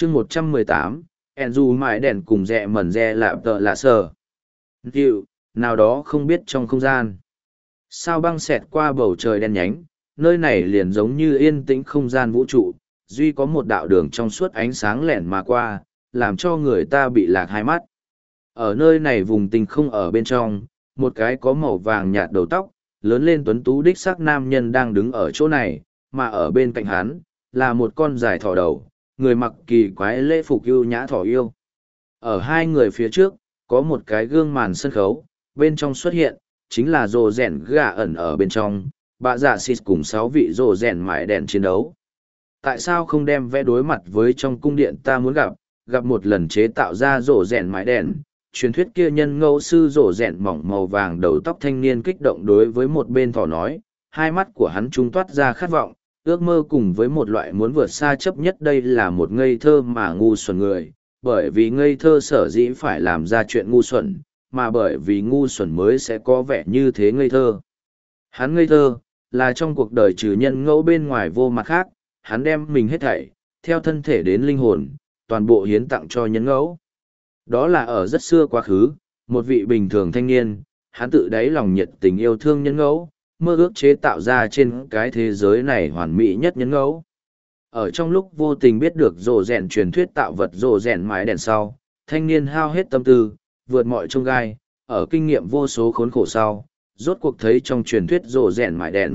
chương 118, Enzu mãi đèn cùng rẽ mẩn rẽ lạp tợ lạ sờ. Dịu, nào đó không biết trong không gian. Sao băng xẹt qua bầu trời đen nhánh, nơi này liền giống như yên tĩnh không gian vũ trụ, duy có một đạo đường trong suốt ánh sáng lẻn mà qua, làm cho người ta bị lạc hai mắt. Ở nơi này vùng tinh không ở bên trong, một cái có màu vàng nhạt đầu tóc, lớn lên tuấn tú đích sắc nam nhân đang đứng ở chỗ này, mà ở bên cạnh hắn, là một con dài thỏ đầu, người mặc kỳ quái lễ phục ưu nhã thỏ yêu. Ở hai người phía trước, có một cái gương màn sân khấu, bên trong xuất hiện, chính là rồ rèn gà ẩn ở bên trong, bà dạ xịt cùng 6 vị rồ rèn mãi đèn chiến đấu. Tại sao không đem vẽ đối mặt với trong cung điện ta muốn gặp một lần chế tạo ra rồ rèn mãi đèn? Truyền thuyết kia nhân ngẫu sư rồ rèn mỏng màu vàng đầu tóc thanh niên kích động đối với một bên thỏ nói, hai mắt của hắn trung toát ra khát vọng, ước mơ cùng với một loại muốn vượt xa chấp nhất. Đây là một ngây thơ mà ngu xuẩn người, bởi vì ngây thơ sở dĩ phải làm ra chuyện ngu xuẩn, mà bởi vì ngu xuẩn mới sẽ có vẻ như thế ngây thơ. Hắn ngây thơ, là trong cuộc đời trừ nhân ngẫu bên ngoài vô mặt khác, hắn đem mình hết thảy, theo thân thể đến linh hồn, toàn bộ hiến tặng cho nhân ngẫu. Đó là ở rất xưa quá khứ, một vị bình thường thanh niên, hắn tự đáy lòng nhiệt tình yêu thương nhân ngẫu, mơ ước chế tạo ra trên cái thế giới này hoàn mỹ nhất nhân ngẫu. Ở trong lúc vô tình biết được rồ rèn truyền thuyết tạo vật rồ rèn mái đèn sau, thanh niên hao hết tâm tư, vượt mọi chông gai, ở kinh nghiệm vô số khốn khổ sau, rốt cuộc thấy trong truyền thuyết rồ rèn mái đèn.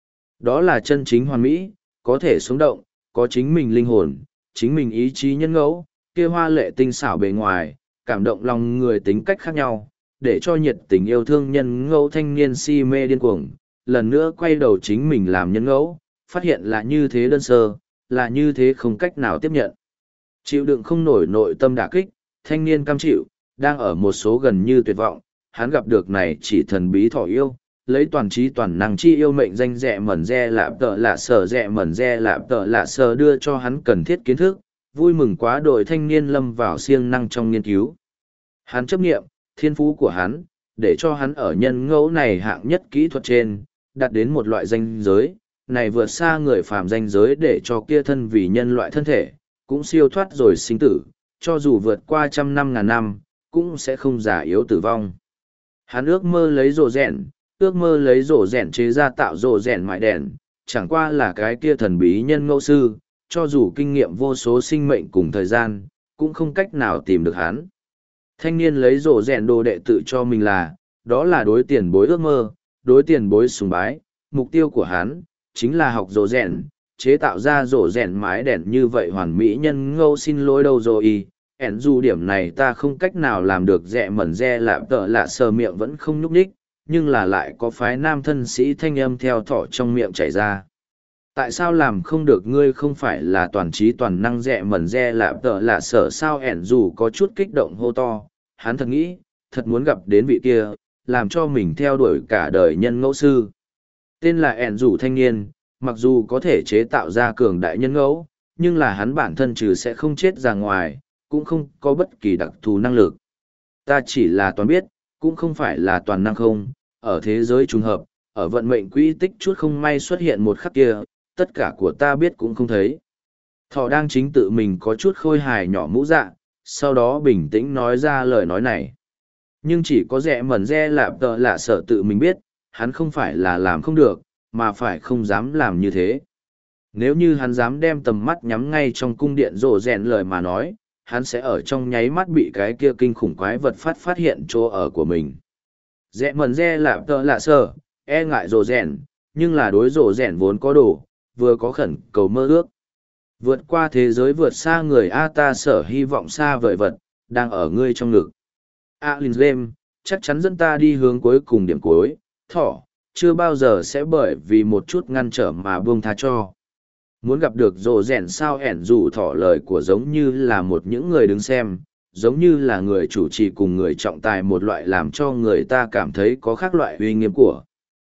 Đó là chân chính hoàn mỹ, có thể sống động, có chính mình linh hồn, chính mình ý chí nhân ngẫu, kia hoa lệ tinh xảo bề ngoài, cảm động lòng người tính cách khác nhau, để cho nhiệt tình yêu thương nhân ngẫu thanh niên si mê điên cuồng, lần nữa quay đầu chính mình làm nhân ngẫu, phát hiện là như thế đơn sơ, là như thế không cách nào tiếp nhận. Chịu đựng không nổi nội tâm đả kích, thanh niên cam chịu, đang ở một số gần như tuyệt vọng, hắn gặp được này chỉ thần bí thỏ yêu, lấy toàn trí toàn năng chi yêu mệnh danh rẽ mẩn rẽ lạp tợ lạ sở rẽ mẩn rẽ lạp tợ lạ sở đưa cho hắn cần thiết kiến thức, vui mừng quá đội thanh niên lâm vào siêng năng trong nghiên cứu. Hắn chấp nghiệm, thiên phú của hắn, để cho hắn ở nhân ngẫu này hạng nhất kỹ thuật trên, đạt đến một loại danh giới, này vượt xa người phàm danh giới để cho kia thân vì nhân loại thân thể, cũng siêu thoát rồi sinh tử, cho dù vượt qua 100 năm ngàn năm, cũng sẽ không già yếu tử vong. Hắn ước mơ lấy rồ rèn, ước mơ lấy rồ rèn chế ra tạo rồ rèn mãi đèn, chẳng qua là cái kia thần bí nhân ngẫu sư, cho dù kinh nghiệm vô số sinh mệnh cùng thời gian, cũng không cách nào tìm được hắn. Thanh niên lấy rồ rèn đồ đệ tự cho mình là, đó là đối tiền bối ước mơ, đối tiền bối sùng bái, mục tiêu của hắn, chính là học rồ rèn, chế tạo ra rồ rèn mái đèn như vậy hoàn mỹ nhân ngẫu. Xin lỗi đâu rồi, ẻn dù điểm này ta không cách nào làm được. Rẽ mẩn rẽ lạp tợ lạ sờ miệng vẫn không nhúc nhích, nhưng là lại có phái nam thân sĩ thanh âm theo thỏ trong miệng chảy ra. Tại sao làm không được? Ngươi không phải là toàn trí toàn năng rẽ mẩn rẽ lạp tợ lạ sở sao? Ẻn dù có chút kích động hô to, hắn thật nghĩ, thật muốn gặp đến vị kia, làm cho mình theo đuổi cả đời nhân ngẫu sư. Tên là ẻn dù thanh niên, mặc dù có thể chế tạo ra cường đại nhân ngẫu, nhưng là hắn bản thân trừ sẽ không chết ra ngoài, cũng không có bất kỳ đặc thù năng lực. Ta chỉ là toàn biết, cũng không phải là toàn năng không, ở thế giới trùng hợp, ở vận mệnh quỹ tích chút không may xuất hiện một khắc kia, tất cả của ta biết cũng không thấy. Thỏ đang chính tự mình có chút khôi hài nhỏ mũ dạ, sau đó bình tĩnh nói ra lời nói này. Nhưng chỉ có rẽ mẩn rẽ lạp tợ lạ sợ tự mình biết, hắn không phải là làm không được, mà phải không dám làm như thế. Nếu như hắn dám đem tầm mắt nhắm ngay trong cung điện rồ rèn lời mà nói, hắn sẽ ở trong nháy mắt bị cái kia kinh khủng quái vật phát hiện chỗ ở của mình. Rẽ mẩn rẽ lạp tợ lạ sợ, e ngại rồ rèn, nhưng là đối rồ rèn vốn có đủ, vừa có khẩn cầu mơ ước. Vượt qua thế giới vượt xa người A, ta sở hy vọng xa vời vật, đang ở ngươi trong ngực. Linh Game, chắc chắn dẫn ta đi hướng cuối cùng điểm cuối, thỏ, chưa bao giờ sẽ bởi vì một chút ngăn trở mà buông tha cho. Muốn gặp được rồ rèn sao? Ẻn dù thỏ lời của giống như là một những người đứng xem, giống như là người chủ trì cùng người trọng tài, một loại làm cho người ta cảm thấy có khác loại uy nghiêm của.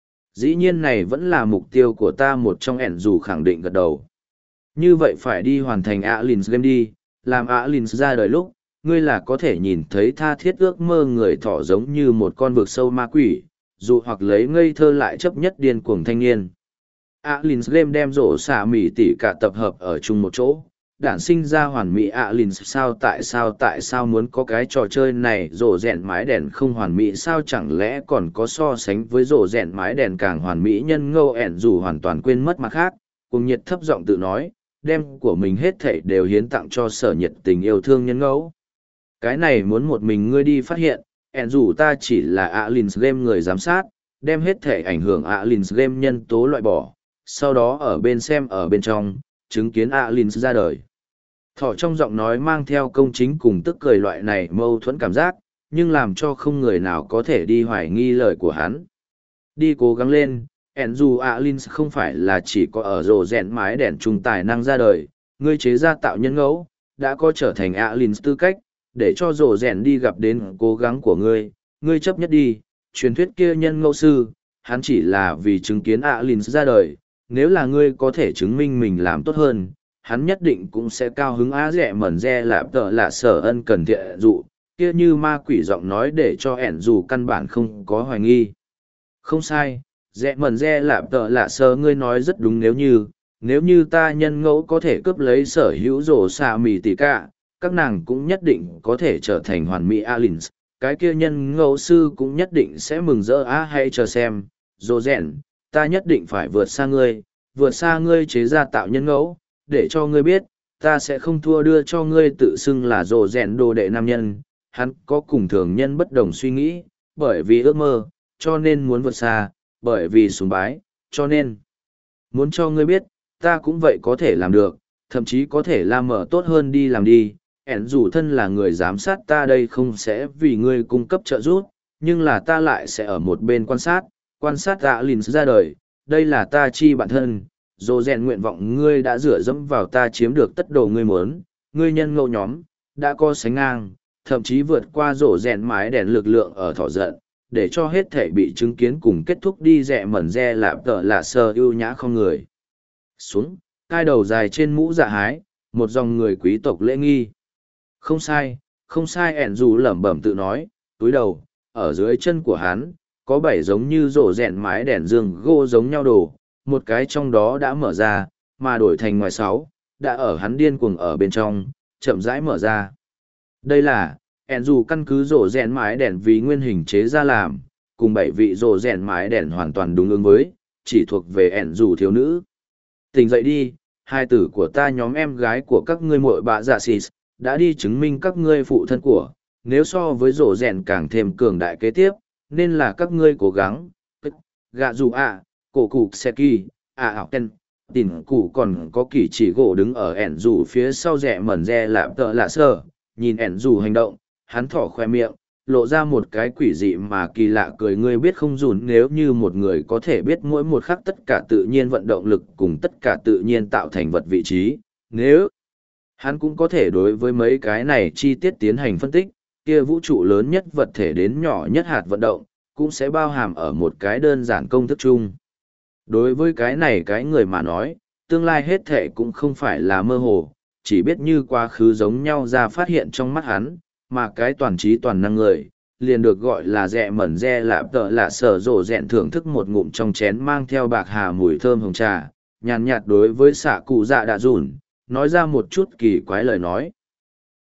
Dĩ nhiên này vẫn là mục tiêu của ta một trong. Ẻn dù khẳng định gật đầu. Như vậy phải đi hoàn thành Alins Game đi, làm Alins ra đời lúc, ngươi là có thể nhìn thấy tha thiết ước mơ người thỏ giống như một con vực sâu ma quỷ, dù hoặc lấy ngây thơ lại chấp nhất điên cuồng thanh niên. Alins Game đem rổ xả mỉ tỉ cả tập hợp ở chung một chỗ, đản sinh ra hoàn mỹ Alins tại sao muốn có cái trò chơi này rổ rẹn mái đèn không hoàn mỹ sao chẳng lẽ còn có so sánh với rổ rẹn mái đèn càng hoàn mỹ nhân ngâu ẻn dù hoàn toàn quên mất mặt khác, cùng nhiệt thấp giọng tự nói, đem của mình hết thảy đều hiến tặng cho sở nhiệt tình yêu thương nhân ngẫu. Cái này muốn một mình ngươi đi phát hiện, ẻn dù ta chỉ là Alins game người giám sát, đem hết thảy ảnh hưởng Alins game nhân tố loại bỏ, sau đó ở bên xem ở bên trong, chứng kiến Alins ra đời. Thỏ trong giọng nói mang theo công chính cùng tức cười loại này mâu thuẫn cảm giác, nhưng làm cho không người nào có thể đi hoài nghi lời của hắn. Đi cố gắng lên, Enzu Alins không phải là chỉ có ở rổ rèn mái đèn trung tài năng ra đời, ngươi chế ra tạo nhân ngẫu, đã có trở thành Alins tư cách, để cho rổ rèn đi gặp đến cố gắng của ngươi chấp nhất đi, truyền thuyết kia nhân ngẫu sư, hắn chỉ là vì chứng kiến Alins ra đời, nếu là ngươi có thể chứng minh mình làm tốt hơn, hắn nhất định cũng sẽ cao hứng á rẻ mẩn re lạp tợ lạ sở ân cần thiện dụ, kia như ma quỷ giọng nói để cho ẻn dù căn bản không có hoài nghi. Không sai, rẻ mẩn re lạp tợ lạ sở ngươi nói rất đúng nếu như ta nhân ngẫu có thể cướp lấy sở hữu rổ xạ mì tỉ cả, các nàng cũng nhất định có thể trở thành hoàn mỹ Alins, cái kia nhân ngẫu sư cũng nhất định sẽ mừng rỡ á hãy chờ xem, rổ rèn, ta nhất định phải vượt xa ngươi chế ra tạo nhân ngẫu, để cho ngươi biết, ta sẽ không thua đưa cho ngươi tự xưng là rồ rèn đồ đệ nam nhân, hắn có cùng thường nhân bất đồng suy nghĩ, bởi vì ước mơ, cho nên muốn vượt xa, bởi vì sùng bái, cho nên muốn cho ngươi biết, ta cũng vậy có thể làm được, thậm chí có thể làm mở tốt hơn đi làm đi, ẻn dù thân là người giám sát ta đây không sẽ vì ngươi cung cấp trợ giúp, nhưng là ta lại sẽ ở một bên quan sát Alins ra đời, đây là ta chi bản thân. Dô rèn nguyện vọng ngươi đã rửa dẫm vào ta chiếm được tất đồ ngươi muốn, ngươi nhân ngẫu nhóm, đã có sánh ngang, thậm chí vượt qua rổ rèn mái đèn lực lượng ở thỏ giận, để cho hết thể bị chứng kiến cùng kết thúc đi rẽ mẩn re lạp tợ lạ sờ ưu nhã không người. Xuống, cai đầu dài trên mũ dạ hái, một dòng người quý tộc lễ nghi. Không sai ẻn dù lẩm bẩm tự nói, túi đầu, ở dưới chân của hắn, có bảy giống như rổ rèn mái đèn dương gô giống nhau đồ. Một cái trong đó đã mở ra, mà đổi thành ngoài sáu, đã ở hắn điên cuồng ở bên trong, chậm rãi mở ra. Đây là, ẻn dù căn cứ rổ rèn mái đèn vì nguyên hình chế ra làm, cùng bảy vị rổ rèn mái đèn hoàn toàn đúng ứng với, chỉ thuộc về ẻn dù thiếu nữ. Tỉnh dậy đi, hai tử của ta nhóm em gái của các ngươi muội bạ dạ xịt, đã đi chứng minh các ngươi phụ thân của, nếu so với rổ rèn càng thêm cường đại kế tiếp, nên là các ngươi cố gắng, gạ dù cổ cụ xe kỳ, ảo ten, tìm cụ còn có kỳ chỉ gỗ đứng ở ẻn dù phía sau rẽ mẩn re lạp tợ lạ sơ, nhìn ẻn dù hành động, hắn thỏ khoe miệng, lộ ra một cái quỷ dị mà kỳ lạ cười ngươi biết không dùn nếu như một người có thể biết mỗi một khắc tất cả tự nhiên vận động lực cùng tất cả tự nhiên tạo thành vật vị trí, nếu hắn cũng có thể đối với mấy cái này chi tiết tiến hành phân tích, kia vũ trụ lớn nhất vật thể đến nhỏ nhất hạt vận động, cũng sẽ bao hàm ở một cái đơn giản công thức chung. Đối với cái này cái người mà nói, tương lai hết thể cũng không phải là mơ hồ, chỉ biết như quá khứ giống nhau ra phát hiện trong mắt hắn, mà cái toàn trí toàn năng người, liền được gọi là rẽ mẩn re lạp tợ lạ sở rộ rẹn thưởng thức một ngụm trong chén mang theo bạc hà mùi thơm hồng trà, nhàn nhạt đối với xạ cụ dạ đã rủn, nói ra một chút kỳ quái lời nói.